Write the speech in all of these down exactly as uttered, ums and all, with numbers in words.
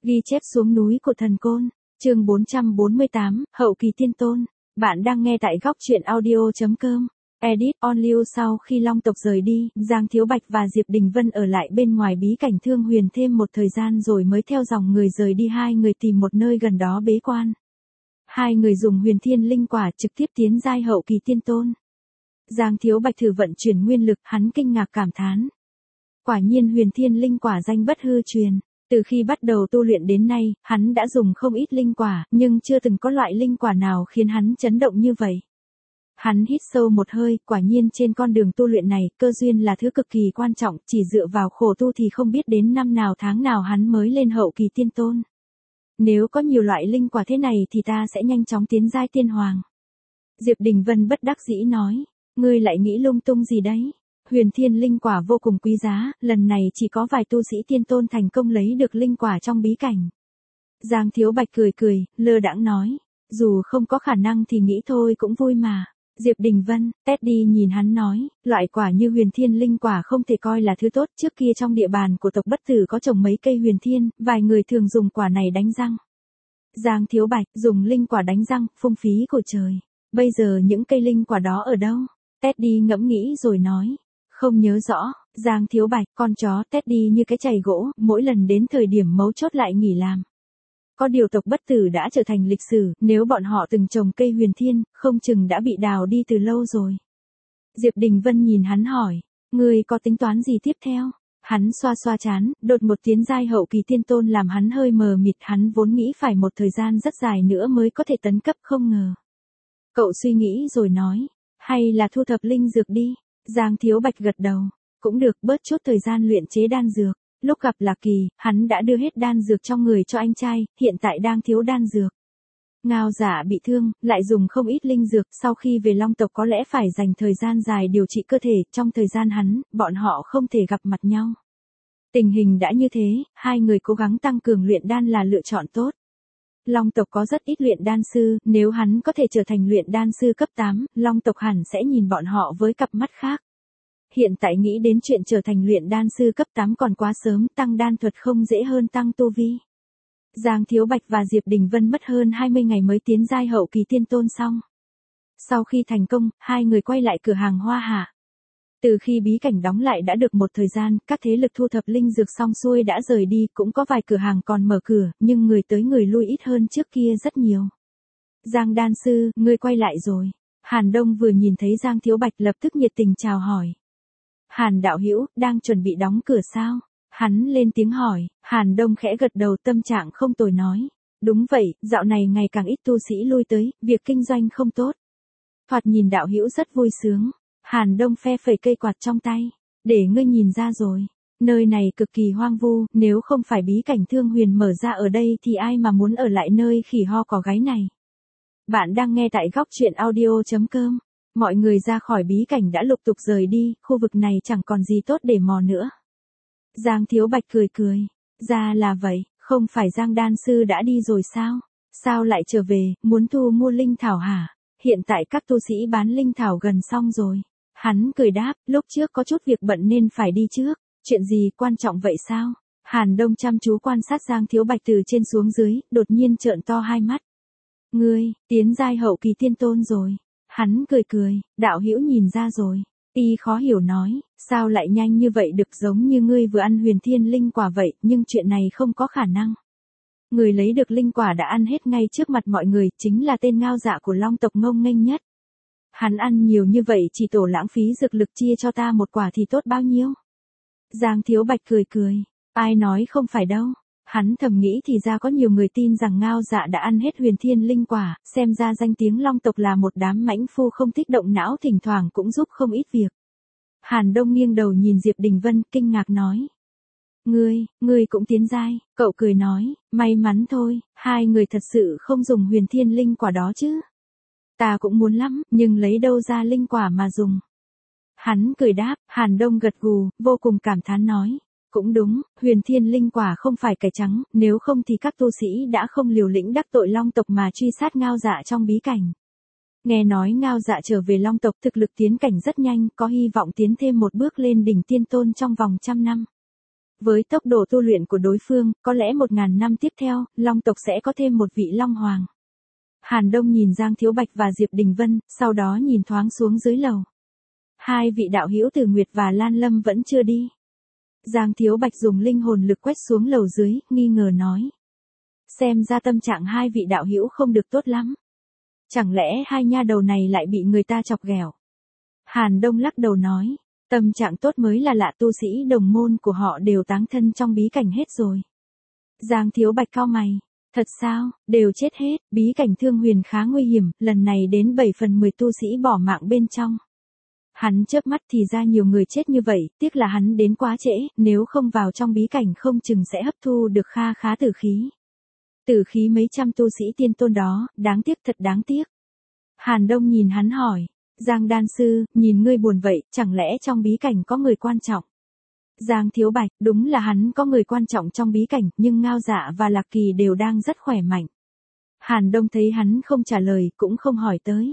Ghi chép xuống núi của thần côn, chương bốn trăm bốn mươi tám, hậu kỳ tiên tôn. Bạn đang nghe tại góc truyện audio chấm com. Edit on lưu. Sau khi Long tộc rời đi, Giang Thiếu Bạch và Diệp Đình Vân ở lại bên ngoài bí cảnh Thương Huyền thêm một thời gian rồi mới theo dòng người rời đi. Hai người tìm một nơi gần đó bế quan. Hai người dùng huyền thiên linh quả trực tiếp tiến giai hậu kỳ tiên tôn. Giang Thiếu Bạch thử vận chuyển nguyên lực, hắn kinh ngạc cảm thán. Quả nhiên huyền thiên linh quả danh bất hư truyền. Từ khi bắt đầu tu luyện đến nay, hắn đã dùng không ít linh quả, nhưng chưa từng có loại linh quả nào khiến hắn chấn động như vậy. Hắn hít sâu một hơi, quả nhiên trên con đường tu luyện này, cơ duyên là thứ cực kỳ quan trọng, chỉ dựa vào khổ tu thì không biết đến năm nào tháng nào hắn mới lên hậu kỳ tiên tôn. Nếu có nhiều loại linh quả thế này thì ta sẽ nhanh chóng tiến giai tiên hoàng. Diệp Đình Vân bất đắc dĩ nói, ngươi lại nghĩ lung tung gì đấy? Huyền thiên linh quả vô cùng quý giá, lần này chỉ có vài tu sĩ tiên tôn thành công lấy được linh quả trong bí cảnh. Giang Thiếu Bạch cười cười, lơ đãng nói, dù không có khả năng thì nghĩ thôi cũng vui mà. Diệp Đình Vân, Teddy nhìn hắn nói, loại quả như huyền thiên linh quả không thể coi là thứ tốt. Trước kia trong địa bàn của tộc Bất Tử có trồng mấy cây huyền thiên, vài người thường dùng quả này đánh răng. Giang Thiếu Bạch, dùng linh quả đánh răng, phung phí của trời. Bây giờ những cây linh quả đó ở đâu? Teddy ngẫm nghĩ rồi nói, không nhớ rõ. Giang Thiếu Bạch, con chó Teddy như cái chày gỗ, mỗi lần đến thời điểm mấu chốt lại nghỉ làm. Có điều tộc Bất Tử đã trở thành lịch sử, nếu bọn họ từng trồng cây huyền thiên, không chừng đã bị đào đi từ lâu rồi. Diệp Đình Vân nhìn hắn hỏi, ngươi có tính toán gì tiếp theo? Hắn xoa xoa chán, đột một tiến giai hậu kỳ tiên tôn làm hắn hơi mờ mịt. Hắn vốn nghĩ phải một thời gian rất dài nữa mới có thể tấn cấp, không ngờ. Cậu suy nghĩ rồi nói, hay là thu thập linh dược đi. Giang Thiếu Bạch gật đầu, cũng được, bớt chút thời gian luyện chế đan dược. Lúc gặp Lạc Kỳ, hắn đã đưa hết đan dược trong người cho anh trai, hiện tại đang thiếu đan dược. Ngao Dạ bị thương, lại dùng không ít linh dược, sau khi về Long tộc có lẽ phải dành thời gian dài điều trị cơ thể, trong thời gian hắn, bọn họ không thể gặp mặt nhau. Tình hình đã như thế, hai người cố gắng tăng cường luyện đan là lựa chọn tốt. Long tộc có rất ít luyện đan sư, nếu hắn có thể trở thành luyện đan sư cấp tám, Long tộc hẳn sẽ nhìn bọn họ với cặp mắt khác. Hiện tại nghĩ đến chuyện trở thành luyện đan sư cấp tám còn quá sớm, tăng đan thuật không dễ hơn tăng tu vi. Giang Thiếu Bạch và Diệp Đình Vân mất hơn hai mươi ngày mới tiến giai hậu kỳ tiên tôn xong. Sau khi thành công, hai người quay lại cửa hàng Hoa Hạ. Từ khi bí cảnh đóng lại đã được một thời gian, các thế lực thu thập linh dược xong xuôi đã rời đi, cũng có vài cửa hàng còn mở cửa, nhưng người tới người lui ít hơn trước kia rất nhiều. Giang đan sư, ngươi quay lại rồi. Hàn Đông vừa nhìn thấy Giang Thiếu Bạch lập tức nhiệt tình chào hỏi. Hàn đạo hữu, đang chuẩn bị đóng cửa sao? Hắn lên tiếng hỏi. Hàn Đông khẽ gật đầu, tâm trạng không tồi nói. Đúng vậy, dạo này ngày càng ít tu sĩ lui tới, việc kinh doanh không tốt. Thoạt nhìn đạo hữu rất vui sướng. Hàn Đông phe phẩy cây quạt trong tay. Để ngươi nhìn ra rồi. Nơi này cực kỳ hoang vu, nếu không phải bí cảnh Thương Huyền mở ra ở đây thì ai mà muốn ở lại nơi khỉ ho có gáy này. Bạn đang nghe tại góc truyện audio chấm com. Mọi người ra khỏi bí cảnh đã lục tục rời đi, khu vực này chẳng còn gì tốt để mò nữa. Giang Thiếu Bạch cười cười. Ra là vậy, không phải Giang đan sư đã đi rồi sao? Sao lại trở về, muốn thu mua linh thảo hả? Hiện tại các tu sĩ bán linh thảo gần xong rồi. Hắn cười đáp, lúc trước có chút việc bận nên phải đi trước. Chuyện gì quan trọng vậy sao? Hàn Đông chăm chú quan sát Giang Thiếu Bạch từ trên xuống dưới, đột nhiên trợn to hai mắt. Ngươi, tiến giai hậu kỳ tiên tôn rồi. Hắn cười cười, đạo hữu nhìn ra rồi. Y khó hiểu nói, sao lại nhanh như vậy được, giống như ngươi vừa ăn huyền thiên linh quả vậy, nhưng chuyện này không có khả năng. Người lấy được linh quả đã ăn hết ngay trước mặt mọi người, chính là tên Ngao Dạ của Long tộc ngông nghênh nhất. Hắn ăn nhiều như vậy chỉ tổ lãng phí dược lực, chia cho ta một quả thì tốt bao nhiêu. Giang Thiếu Bạch cười cười, ai nói không phải đâu. Hắn thầm nghĩ thì ra có nhiều người tin rằng Ngao Dạ đã ăn hết huyền thiên linh quả, xem ra danh tiếng Long tộc là một đám mãnh phu không thích động não, thỉnh thoảng cũng giúp không ít việc. Hàn Đông nghiêng đầu nhìn Diệp Đình Vân, kinh ngạc nói. Ngươi, ngươi cũng tiến giai, cậu cười nói, may mắn thôi, hai người thật sự không dùng huyền thiên linh quả đó chứ. Ta cũng muốn lắm, nhưng lấy đâu ra linh quả mà dùng. Hắn cười đáp. Hàn Đông gật gù, vô cùng cảm thán nói. Cũng đúng, huyền thiên linh quả không phải cải trắng, nếu không thì các tu sĩ đã không liều lĩnh đắc tội Long tộc mà truy sát Ngao Dạ trong bí cảnh. Nghe nói Ngao Dạ trở về Long tộc, thực lực tiến cảnh rất nhanh, có hy vọng tiến thêm một bước lên đỉnh tiên tôn trong vòng trăm năm. Với tốc độ tu luyện của đối phương, có lẽ một ngàn năm tiếp theo, Long tộc sẽ có thêm một vị Long Hoàng. Hàn Đông nhìn Giang Thiếu Bạch và Diệp Đình Vân, sau đó nhìn thoáng xuống dưới lầu. Hai vị đạo hữu Tử Nguyệt và Lan Lâm vẫn chưa đi. Giang Thiếu Bạch dùng linh hồn lực quét xuống lầu dưới, nghi ngờ nói. Xem ra tâm trạng hai vị đạo hữu không được tốt lắm. Chẳng lẽ hai nha đầu này lại bị người ta chọc ghẹo? Hàn Đông lắc đầu nói. Tâm trạng tốt mới là lạ, tu sĩ đồng môn của họ đều táng thân trong bí cảnh hết rồi. Giang Thiếu Bạch cau mày. Thật sao, đều chết hết, bí cảnh Thương Huyền khá nguy hiểm, lần này đến bảy phần mười tu sĩ bỏ mạng bên trong. Hắn chớp mắt thì ra nhiều người chết như vậy, tiếc là hắn đến quá trễ, nếu không vào trong bí cảnh không chừng sẽ hấp thu được kha khá tử khí. Tử khí mấy trăm tu sĩ tiên tôn đó, đáng tiếc thật đáng tiếc. Hàn Đông nhìn hắn hỏi. Giang đan sư, nhìn ngươi buồn vậy, chẳng lẽ trong bí cảnh có người quan trọng? Giang Thiếu Bạch, đúng là hắn có người quan trọng trong bí cảnh, nhưng Ngao Dạ và Lạc Kỳ đều đang rất khỏe mạnh. Hàn Đông thấy hắn không trả lời, cũng không hỏi tới.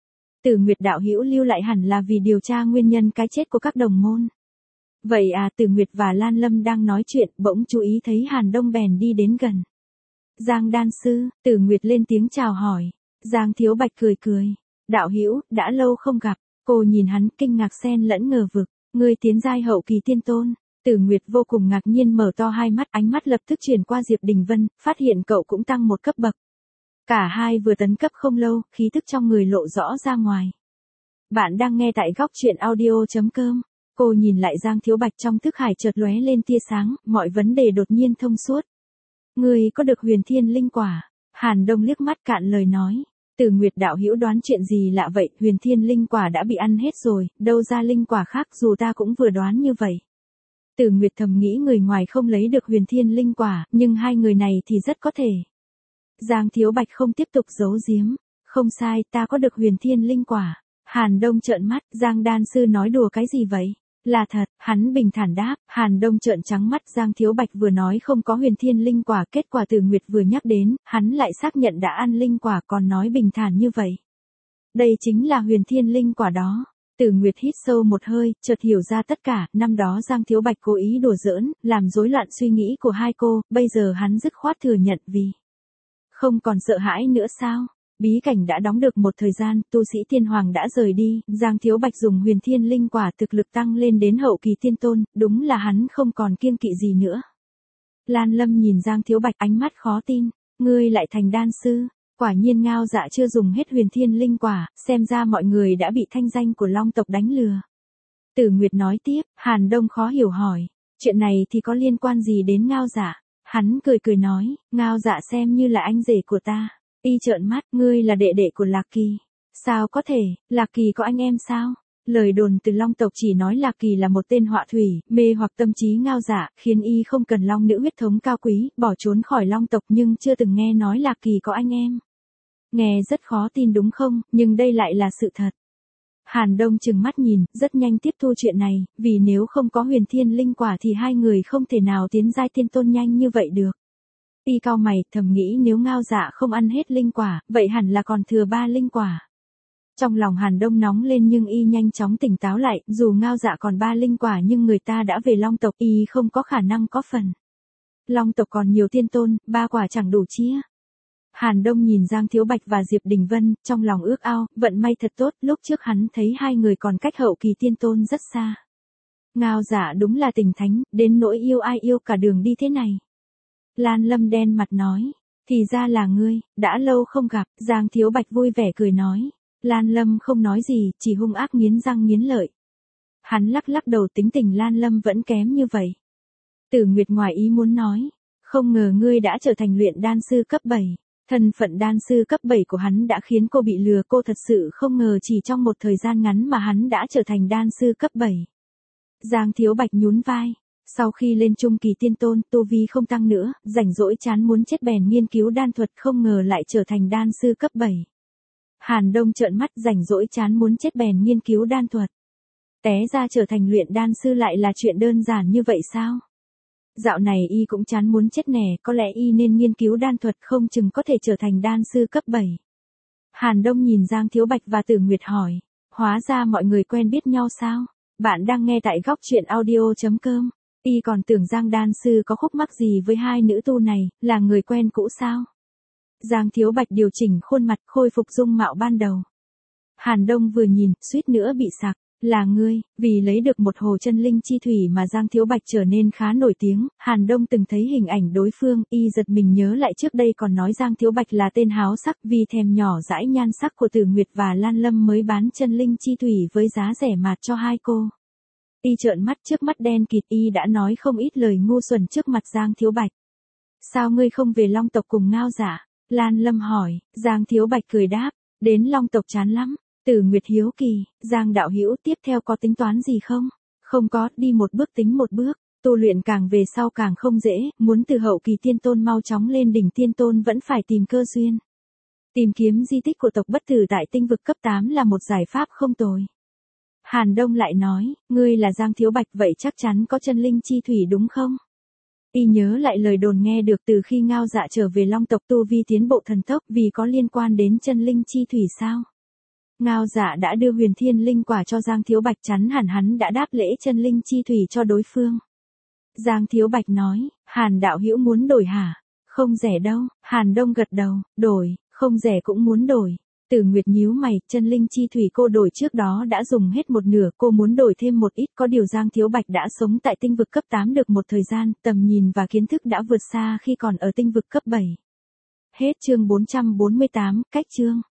Tử Nguyệt đạo hữu lưu lại hẳn là vì điều tra nguyên nhân cái chết của các đồng môn. Vậy à, Tử Nguyệt và Lan Lâm đang nói chuyện, bỗng chú ý thấy Hàn Đông bèn đi đến gần. Giang đan sư, Tử Nguyệt lên tiếng chào hỏi. Giang Thiếu Bạch cười cười. Đạo hữu, đã lâu không gặp. Cô nhìn hắn kinh ngạc xen lẫn ngờ vực. Ngươi tiến giai hậu kỳ tiên tôn. Tử Nguyệt vô cùng ngạc nhiên mở to hai mắt, ánh mắt lập tức chuyển qua Diệp Đình Vân, phát hiện cậu cũng tăng một cấp bậc. Cả hai vừa tấn cấp không lâu, khí tức trong người lộ rõ ra ngoài. Bạn đang nghe tại góc truyện audio chấm com. Cô nhìn lại Giang Thiếu Bạch, trong thức hải chợt lóe lên tia sáng, mọi vấn đề đột nhiên thông suốt. Ngươi có được huyền thiên linh quả? Hàn Đông liếc mắt cạn lời nói. Tử Nguyệt đạo hữu đoán chuyện gì lạ vậy, huyền thiên linh quả đã bị ăn hết rồi, đâu ra linh quả khác, dù ta cũng vừa đoán như vậy. Tử Nguyệt thầm nghĩ người ngoài không lấy được huyền thiên linh quả, nhưng hai người này thì rất có thể. Giang Thiếu Bạch không tiếp tục giấu giếm. Không sai, ta có được huyền thiên linh quả. Hàn Đông trợn mắt, Giang đan sư nói đùa cái gì vậy? Là thật, hắn bình thản đáp. Hàn Đông trợn trắng mắt, Giang Thiếu Bạch vừa nói không có huyền thiên linh quả, kết quả Tử Nguyệt vừa nhắc đến, hắn lại xác nhận đã ăn linh quả, còn nói bình thản như vậy. Đây chính là huyền thiên linh quả đó. Tử Nguyệt hít sâu một hơi, chợt hiểu ra tất cả, năm đó Giang Thiếu Bạch cố ý đùa giỡn, làm rối loạn suy nghĩ của hai cô, bây giờ hắn dứt khoát thừa nhận vì không còn sợ hãi nữa sao? Bí cảnh đã đóng được một thời gian, tu sĩ tiên hoàng đã rời đi, Giang Thiếu Bạch dùng huyền thiên linh quả thực lực tăng lên đến hậu kỳ tiên tôn, đúng là hắn không còn kiêng kỵ gì nữa. Lan Lâm nhìn Giang Thiếu Bạch, ánh mắt khó tin, ngươi lại thành đan sư, quả nhiên Ngao Dạ chưa dùng hết huyền thiên linh quả, xem ra mọi người đã bị thanh danh của Long tộc đánh lừa. Tử Nguyệt nói tiếp, Hàn Đông khó hiểu hỏi, chuyện này thì có liên quan gì đến Ngao Dạ? Hắn cười cười nói, Ngao Dạ xem như là anh rể của ta. Y trợn mắt, ngươi là đệ đệ của Lạc Kỳ. Sao có thể, Lạc Kỳ có anh em sao? Lời đồn từ Long tộc chỉ nói Lạc Kỳ là một tên họa thủy, mê hoặc tâm trí Ngao Dạ, khiến y không cần Long nữ huyết thống cao quý, bỏ trốn khỏi Long tộc, nhưng chưa từng nghe nói Lạc Kỳ có anh em. Nghe rất khó tin đúng không, nhưng đây lại là sự thật. Hàn Đông trừng mắt nhìn, rất nhanh tiếp thu chuyện này, vì nếu không có huyền thiên linh quả thì hai người không thể nào tiến giai tiên tôn nhanh như vậy được. Y cau mày, thầm nghĩ nếu Ngao Dạ không ăn hết linh quả, vậy hẳn là còn thừa ba linh quả. Trong lòng Hàn Đông nóng lên nhưng y nhanh chóng tỉnh táo lại, dù Ngao Dạ còn ba linh quả nhưng người ta đã về Long tộc, y không có khả năng có phần. Long tộc còn nhiều tiên tôn, ba quả chẳng đủ chia. Hàn Đông nhìn Giang Thiếu Bạch và Diệp Đình Vân, trong lòng ước ao, vận may thật tốt, lúc trước hắn thấy hai người còn cách hậu kỳ tiên tôn rất xa. Ngao Dạ đúng là tình thánh, đến nỗi yêu ai yêu cả đường đi thế này. Lan Lâm đen mặt nói, thì ra là ngươi, đã lâu không gặp, Giang Thiếu Bạch vui vẻ cười nói. Lan Lâm không nói gì, chỉ hung ác nghiến răng nghiến lợi. Hắn lắc lắc đầu, tính tình Lan Lâm vẫn kém như vậy. Tử Nguyệt ngoài ý muốn nói, không ngờ ngươi đã trở thành luyện đan sư cấp bảy. Thân phận đan sư cấp bảy của hắn đã khiến cô bị lừa, cô thật sự không ngờ chỉ trong một thời gian ngắn mà hắn đã trở thành đan sư cấp bảy. Giang Thiếu Bạch nhún vai. Sau khi lên trung kỳ tiên tôn, tu vi không tăng nữa, rảnh rỗi chán muốn chết bèn nghiên cứu đan thuật, không ngờ lại trở thành đan sư cấp bảy. Hàn Đông trợn mắt, rảnh rỗi chán muốn chết bèn nghiên cứu đan thuật. Té ra trở thành luyện đan sư lại là chuyện đơn giản như vậy sao? Dạo này y cũng chán muốn chết nè, có lẽ y nên nghiên cứu đan thuật, không chừng có thể trở thành đan sư cấp bảy. Hàn Đông nhìn Giang Thiếu Bạch và Tử Nguyệt hỏi, hóa ra mọi người quen biết nhau sao? Bạn đang nghe tại góc truyện audio chấm com. Y còn tưởng Giang đan sư có khúc mắc gì với hai nữ tu này, là người quen cũ sao? Giang Thiếu Bạch điều chỉnh khuôn mặt, khôi phục dung mạo ban đầu. Hàn Đông vừa nhìn, suýt nữa bị sặc. Là ngươi, vì lấy được một hồ chân linh chi thủy mà Giang Thiếu Bạch trở nên khá nổi tiếng. Hàn Đông từng thấy hình ảnh đối phương, y giật mình nhớ lại trước đây còn nói Giang Thiếu Bạch là tên háo sắc, vì thèm nhỏ dãi nhan sắc của Tử Nguyệt và Lan Lâm mới bán chân linh chi thủy với giá rẻ mạt cho hai cô. Y trợn mắt, trước mắt đen kịt, y đã nói không ít lời ngu xuẩn trước mặt Giang Thiếu Bạch. Sao ngươi không về Long tộc cùng Ngao Dạ? Lan Lâm hỏi. Giang Thiếu Bạch cười đáp, đến Long tộc chán lắm. Tử Nguyệt hiếu kỳ, Giang đạo hữu tiếp theo có tính toán gì không? Không có, đi một bước tính một bước, tu luyện càng về sau càng không dễ, muốn từ hậu kỳ tiên tôn mau chóng lên đỉnh tiên tôn vẫn phải tìm cơ duyên. Tìm kiếm di tích của tộc bất tử tại tinh vực cấp tám là một giải pháp không tồi. Hàn Đông lại nói, ngươi là Giang Thiếu Bạch vậy chắc chắn có chân linh chi thủy đúng không? Y nhớ lại lời đồn nghe được từ khi Ngao Dạ trở về Long tộc tu vi tiến bộ thần tốc vì có liên quan đến chân linh chi thủy sao? Ngao Dạ đã đưa huyền thiên linh quả cho Giang Thiếu Bạch, chắn hẳn hắn đã đáp lễ chân linh chi thủy cho đối phương. Giang Thiếu Bạch nói, Hàn đạo hữu muốn đổi hả? Không rẻ đâu. Hàn Đông gật đầu, đổi, không rẻ cũng muốn đổi. Tử Nguyệt nhíu mày, chân linh chi thủy cô đổi trước đó đã dùng hết một nửa, cô muốn đổi thêm một ít, có điều Giang Thiếu Bạch đã sống tại tinh vực cấp tám được một thời gian, tầm nhìn và kiến thức đã vượt xa khi còn ở tinh vực cấp bảy. Hết chương bốn trăm bốn mươi tám, cách chương.